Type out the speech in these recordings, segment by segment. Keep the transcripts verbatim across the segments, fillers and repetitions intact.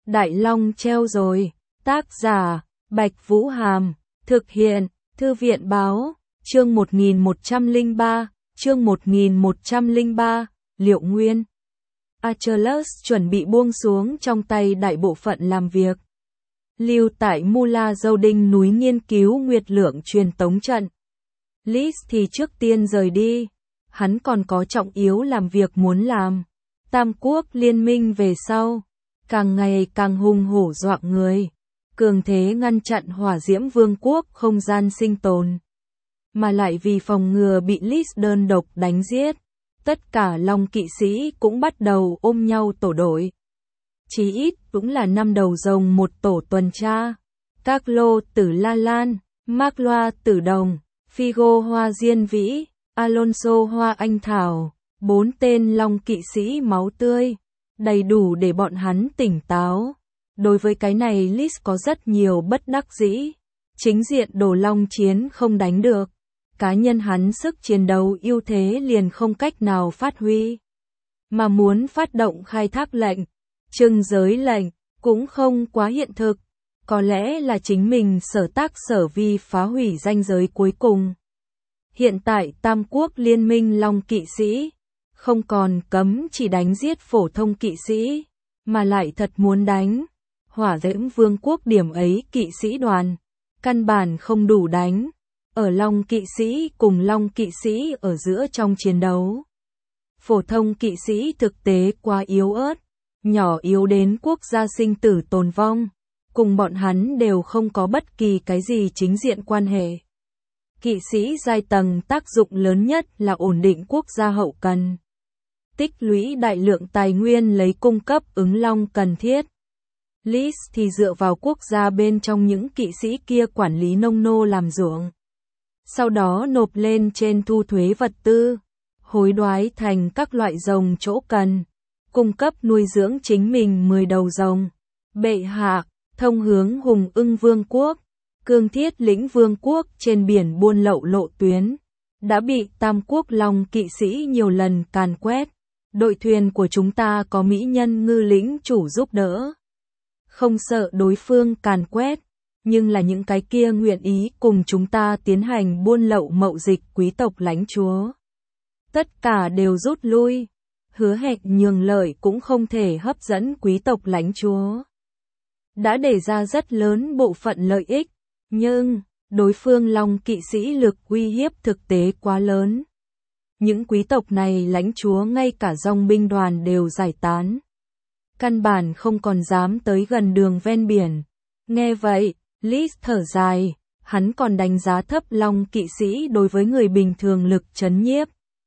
Đại Long treo rồi. Tác giả, Bạch Vũ Hàm. Thực hiện, Thư viện Báo. Chương một nghìn một trăm lẻ ba. Chương một nghìn một trăm lẻ ba. Liệu Nguyên. Achilles chuẩn bị buông xuống trong tay đại bộ phận làm việc. Lưu tại Mula Dâu Đinh núi nghiên cứu nguyệt lượng truyền tống trận. Lis thì trước tiên rời đi. Hắn còn có trọng yếu làm việc muốn làm. Tam quốc liên minh về sau. Càng ngày càng hùng hổ dọa người. Cường thế ngăn chặn hỏa diễm vương quốc không gian sinh tồn. Mà lại vì phòng ngừa bị Lis đơn độc đánh giết. Tất cả Long kỵ sĩ cũng bắt đầu ôm nhau tổ đội. Chí ít cũng là năm đầu rồng một tổ tuần tra. Các lô tử La Lan, Mác Loa tử Đồng, Figo Hoa Diên Vĩ, Alonso Hoa Anh Thảo, bốn tên Long kỵ sĩ máu tươi, đầy đủ để bọn hắn tỉnh táo. Đối với cái này Lis có rất nhiều bất đắc dĩ. Chính diện đồ long chiến không đánh được. Cá nhân hắn sức chiến đấu ưu thế liền không cách nào phát huy. Mà muốn phát động khai thác lệnh, trưng giới lệnh, cũng không quá hiện thực. Có lẽ là chính mình sở tác sở vi phá hủy ranh giới cuối cùng. Hiện tại Tam quốc liên minh Long kỵ sĩ, không còn cấm chỉ đánh giết phổ thông kỵ sĩ, mà lại thật muốn đánh. Hỏa diễm vương quốc điểm ấy kỵ sĩ đoàn, căn bản không đủ đánh. Ở Long kỵ sĩ cùng Long kỵ sĩ ở giữa trong chiến đấu. Phổ thông kỵ sĩ thực tế quá yếu ớt, nhỏ yếu đến quốc gia sinh tử tồn vong. Cùng bọn hắn đều không có bất kỳ cái gì chính diện quan hệ. Kỵ sĩ giai tầng tác dụng lớn nhất là ổn định quốc gia hậu cần. Tích lũy đại lượng tài nguyên lấy cung cấp ứng long cần thiết. Lis thì dựa vào quốc gia bên trong những kỵ sĩ kia quản lý nông nô làm ruộng. Sau đó nộp lên trên thu thuế vật tư, hối đoái thành các loại rồng chỗ cần, cung cấp nuôi dưỡng chính mình mười đầu rồng. Bệ hạ, thông hướng Hùng Ưng Vương quốc, Cương Thiết Lĩnh Vương quốc trên biển buôn lậu lộ tuyến, đã bị Tam quốc Long kỵ sĩ nhiều lần càn quét. Đội thuyền của chúng ta có mỹ nhân ngư lĩnh chủ giúp đỡ. Không sợ đối phương càn quét, nhưng là những cái kia nguyện ý cùng chúng ta tiến hành buôn lậu mậu dịch quý tộc lãnh chúa. Tất cả đều rút lui, hứa hẹn nhường lợi cũng không thể hấp dẫn quý tộc lãnh chúa. Đã đề ra rất lớn bộ phận lợi ích, nhưng đối phương Long kỵ sĩ lực uy hiếp thực tế quá lớn. Những quý tộc này lãnh chúa ngay cả dòng binh đoàn đều giải tán. Căn bản không còn dám tới gần đường ven biển. Nghe vậy, Lis thở dài, hắn còn đánh giá thấp Long kỵ sĩ đối với người bình thường lực trấn nhiếp.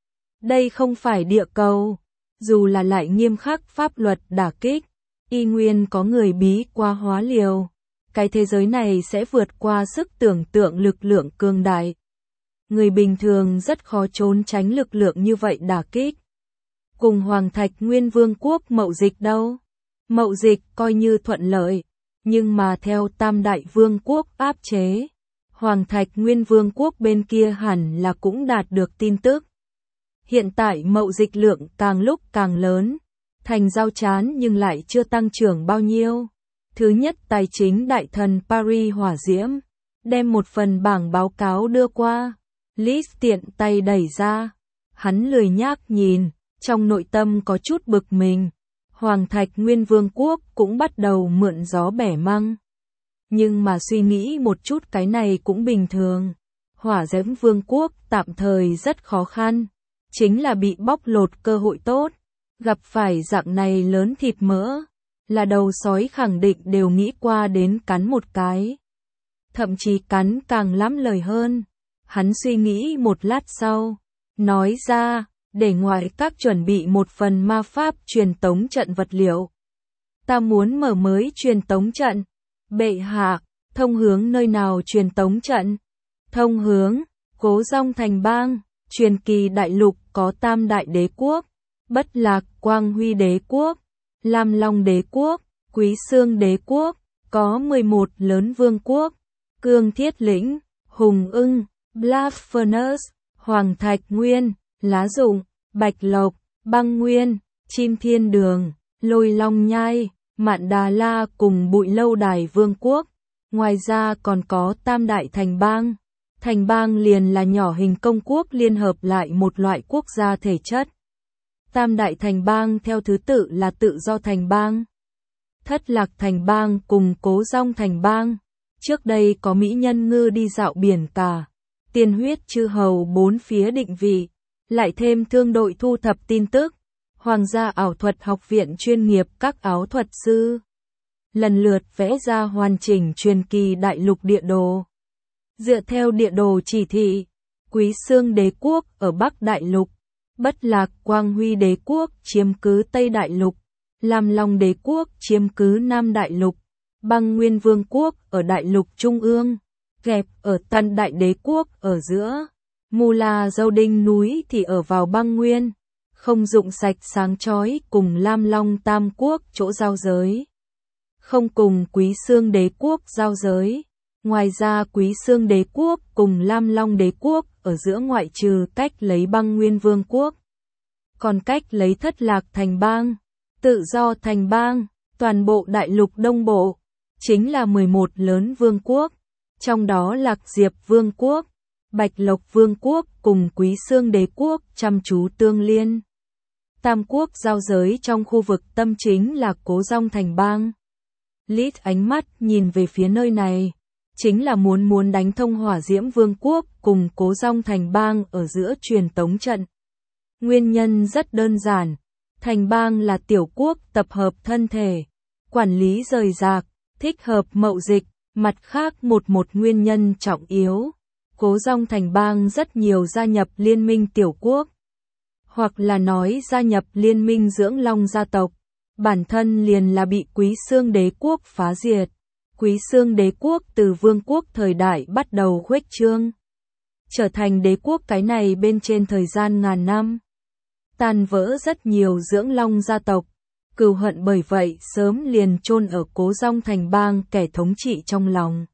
Đây không phải địa cầu, dù là lại nghiêm khắc pháp luật đả kích, y nguyên có người bí qua hóa liều. Cái thế giới này sẽ vượt qua sức tưởng tượng lực lượng cường đại. Người bình thường rất khó trốn tránh lực lượng như vậy đả kích. Cùng Hoàng Thạch Nguyên Vương quốc mậu dịch đâu? Mậu dịch coi như thuận lợi, nhưng mà theo Tam Đại Vương quốc áp chế, Hoàng Thạch Nguyên Vương quốc bên kia hẳn là cũng đạt được tin tức. Hiện tại mậu dịch lượng càng lúc càng lớn, thành giao chán nhưng lại chưa tăng trưởng bao nhiêu. Thứ nhất tài chính đại thần Paris Hỏa Diễm, đem một phần bảng báo cáo đưa qua. Lis tiện tay đẩy ra. Hắn lười nhác nhìn, trong nội tâm có chút bực mình. Hoàng Thạch Nguyên Vương quốc cũng bắt đầu mượn gió bẻ măng. Nhưng mà suy nghĩ một chút cái này cũng bình thường. Hỏa diễm vương quốc tạm thời rất khó khăn. Chính là bị bóc lột cơ hội tốt. Gặp phải dạng này lớn thịt mỡ. Là đầu sói khẳng định đều nghĩ qua đến cắn một cái. Thậm chí cắn càng lắm lời hơn. Hắn suy nghĩ một lát sau. Nói ra, để ngoại các chuẩn bị một phần ma pháp truyền tống trận vật liệu. Ta muốn mở mới truyền tống trận. Bệ hạ, thông hướng nơi nào truyền tống trận? Thông hướng, Cố Dong Thành Bang, truyền kỳ đại lục có Tam Đại Đế Quốc, Bất Lạc Quang Huy Đế Quốc, Lam Long Đế Quốc, Quý Xương Đế Quốc, có mười một lớn vương quốc, Cương Thiết Lĩnh, Hùng Ưng, Black Furnace, Hoàng Thạch Nguyên, Lá Dụng, Bạch Lộc, Băng Nguyên, Chim Thiên Đường, Lôi Long Nhai, Mạn Đà La cùng Bụi Lâu Đài Vương quốc. Ngoài ra còn có Tam Đại Thành Bang. Thành bang liền là nhỏ hình công quốc liên hợp lại một loại quốc gia thể chất. Tam Đại Thành Bang theo thứ tự là Tự Do Thành Bang, Thất Lạc Thành Bang cùng Cố Dong Thành Bang. Trước đây có mỹ nhân ngư đi dạo biển cả, tiên huyết chư hầu bốn phía định vị, lại thêm thương đội thu thập tin tức, Hoàng gia ảo thuật học viện chuyên nghiệp các áo thuật sư. Lần lượt vẽ ra hoàn chỉnh truyền kỳ đại lục địa đồ. Dựa theo địa đồ chỉ thị, Quý Xương đế quốc ở Bắc Đại Lục, Bất Lạc Quang Huy đế quốc chiếm cứ Tây Đại Lục, Lam Long đế quốc chiếm cứ Nam Đại Lục, Băng Nguyên Vương quốc ở Đại Lục Trung ương, Gẹp ở Tân Đại đế quốc ở giữa, Mù La Dâu Đinh núi thì ở vào Băng Nguyên, Không Dụng Sạch Sáng Chói cùng Lam Long Tam quốc chỗ giao giới. Không cùng Quý Xương đế quốc giao giới. Ngoài ra Quý Xương đế quốc cùng Lam Long đế quốc ở giữa ngoại trừ cách lấy Băng Nguyên Vương quốc. Còn cách lấy Thất Lạc Thành Bang, Tự Do Thành Bang, toàn bộ đại lục Đông Bộ, chính là mười một lớn vương quốc, trong đó Lạc Diệp Vương quốc, Bạch Lộc Vương quốc cùng Quý Xương đế quốc chăm chú tương liên. Tam quốc giao giới trong khu vực tâm chính là Cố Dong Thành Bang. Lít ánh mắt nhìn về phía nơi này, chính là muốn muốn đánh thông Hỏa Diễm Vương quốc cùng Cố Dong Thành Bang ở giữa truyền tống trận. Nguyên nhân rất đơn giản, Thành Bang là tiểu quốc tập hợp thân thể, quản lý rời rạc, thích hợp mậu dịch, mặt khác một một nguyên nhân trọng yếu. Cố Dong Thành Bang rất nhiều gia nhập liên minh tiểu quốc, hoặc là nói gia nhập liên minh Dưỡng Long gia tộc, bản thân liền là bị Quý Xương đế quốc phá diệt. Quý Xương đế quốc từ vương quốc thời đại bắt đầu khuếch trương, trở thành đế quốc cái này bên trên thời gian ngàn năm. Tan vỡ rất nhiều Dưỡng Long gia tộc, cừu hận bởi vậy sớm liền chôn ở Cố Dong Thành Bang kẻ thống trị trong lòng.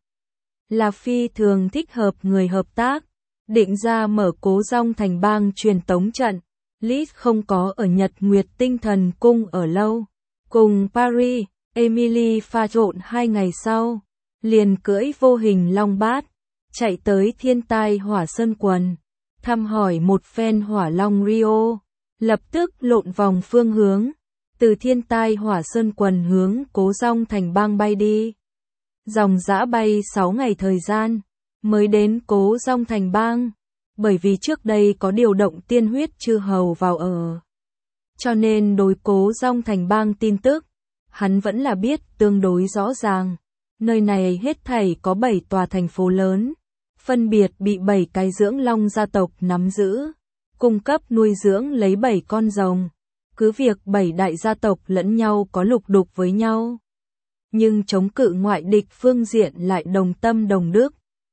Là phi thường thích hợp người hợp tác, định ra mở Cố Dong Thành Bang truyền tống trận. Lít không có ở Nhật Nguyệt Tinh Thần Cung ở lâu, cùng Paris, Emily pha trộn hai ngày sau, liền cưỡi vô hình long bát, chạy tới Thiên Tai Hỏa Sơn Quần, thăm hỏi một phen Hỏa Long Rio, lập tức lộn vòng phương hướng, từ Thiên Tai Hỏa Sơn Quần hướng Cố Dong Thành Bang bay đi. Dòng dã bay sáu ngày thời gian, mới đến Cố Dong Thành Bang, bởi vì trước đây có điều động tiên huyết chư hầu vào ở. Cho nên đối Cố Dong Thành Bang tin tức, hắn vẫn là biết tương đối rõ ràng. Nơi này hết thảy có bảy tòa thành phố lớn, phân biệt bị bảy cái Dưỡng Long gia tộc nắm giữ, cung cấp nuôi dưỡng lấy bảy con rồng. Cứ việc bảy đại gia tộc lẫn nhau có lục đục với nhau, nhưng chống cự ngoại địch phương diện lại đồng tâm đồng đức.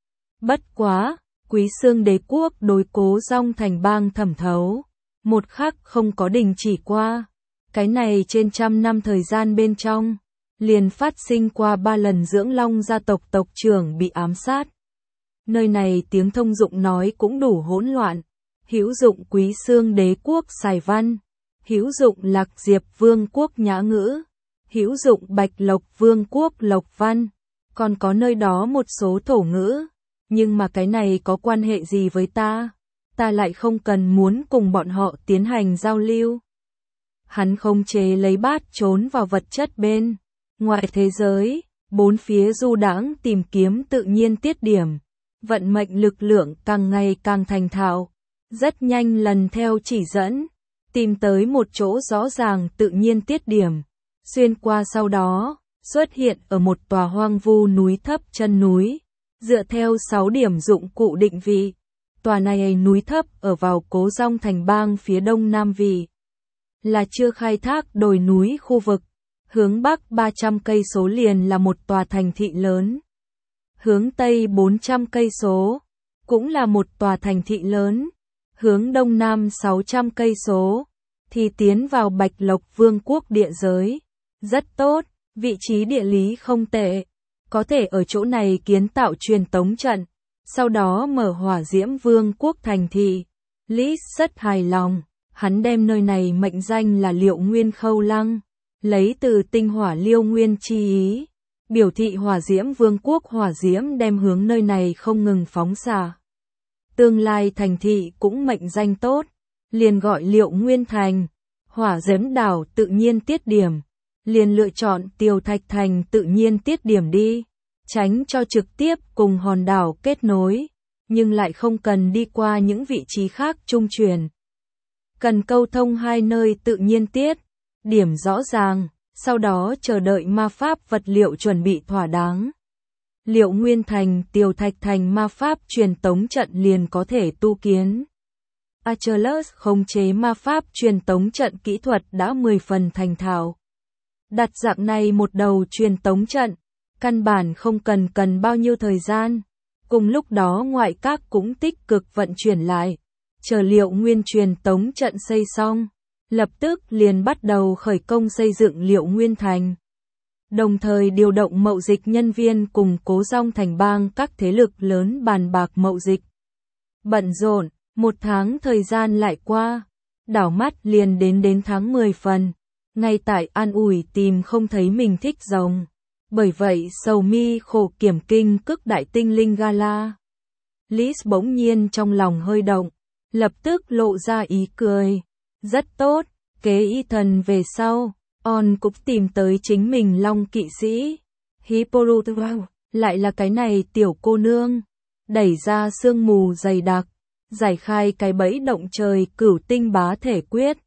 Bất quá, Quý Xương đế quốc đối Cố Dong Thành Bang thẩm thấu, một khắc không có đình chỉ qua. Cái này trên trăm năm thời gian bên trong, liền phát sinh qua ba lần Dưỡng Long gia tộc tộc trưởng bị ám sát. Nơi này tiếng thông dụng nói cũng đủ hỗn loạn, hữu dụng Quý Xương đế quốc Sài Văn, hữu dụng Lạc Diệp Vương quốc Nhã Ngữ, hữu dụng Bạch Lộc Vương quốc Lộc Văn, còn có nơi đó một số thổ ngữ, nhưng mà cái này có quan hệ gì với ta? Ta lại không cần muốn cùng bọn họ tiến hành giao lưu. Hắn không chế lấy bát trốn vào vật chất bên ngoài thế giới, bốn phía du đãng tìm kiếm tự nhiên tiết điểm, vận mệnh lực lượng càng ngày càng thành thạo, rất nhanh lần theo chỉ dẫn, tìm tới một chỗ rõ ràng tự nhiên tiết điểm, xuyên qua sau đó, xuất hiện ở một tòa hoang vu núi thấp chân núi, dựa theo sáu điểm dụng cụ định vị. Tòa này núi thấp ở vào Cố Dong Thành Bang phía đông nam vị, là chưa khai thác đồi núi khu vực, hướng bắc ba trăm cây số liền là một tòa thành thị lớn. Hướng tây bốn trăm cây số, cũng là một tòa thành thị lớn. Hướng đông nam sáu trăm cây số, thì tiến vào Bạch Lộc Vương quốc địa giới. Rất tốt, vị trí địa lý không tệ, có thể ở chỗ này kiến tạo truyền tống trận, sau đó mở Hỏa Diễm Vương quốc thành thị. Lis rất hài lòng, hắn đem nơi này mệnh danh là Liệu Nguyên Khâu Lăng. lấy từ tinh hỏa liêu nguyên chi ý, biểu thị hỏa diễm vương quốc hỏa diễm đem hướng nơi này không ngừng phóng xạ. Tương lai thành thị cũng mệnh danh tốt, liền gọi Liệu Nguyên Thành, hỏa diễm đảo tự nhiên tiết điểm, liền lựa chọn Tiều Thạch Thành tự nhiên tiết điểm đi, tránh cho trực tiếp cùng hòn đảo kết nối, nhưng lại không cần đi qua những vị trí khác trung chuyển. Cần câu thông hai nơi tự nhiên tiết, điểm rõ ràng, sau đó chờ đợi ma pháp vật liệu chuẩn bị thỏa đáng. Liệu Nguyên Thành, Tiều Thạch Thành ma pháp truyền tống trận liền có thể tu kiến. Achilles khống chế ma pháp truyền tống trận kỹ thuật đã mười phần thành thạo. Đặt dạng này một đầu truyền tống trận, căn bản không cần cần bao nhiêu thời gian. Cùng lúc đó ngoại các cũng tích cực vận chuyển lại. Chờ Liệu Nguyên truyền tống trận xây xong, lập tức liền bắt đầu khởi công xây dựng Liệu Nguyên Thành. Đồng thời điều động mậu dịch nhân viên cùng cố dòng thành bang các thế lực lớn bàn bạc mậu dịch. Bận rộn, một tháng thời gian lại qua, đảo mắt liền đến đến tháng mười phần, ngay tại an ủi tìm không thấy mình thích rồng. Bởi vậy sầu mi khổ kiểm kinh cức đại tinh linh gala. Liz bỗng nhiên trong lòng hơi động, lập tức lộ ra ý cười. Rất tốt, kế y thần về sau, On cũng tìm tới chính mình long kỵ sĩ. Hippolyta, lại là cái này tiểu cô nương. Đẩy ra sương mù dày đặc, giải khai cái bẫy động trời cửu tinh bá thể quyết.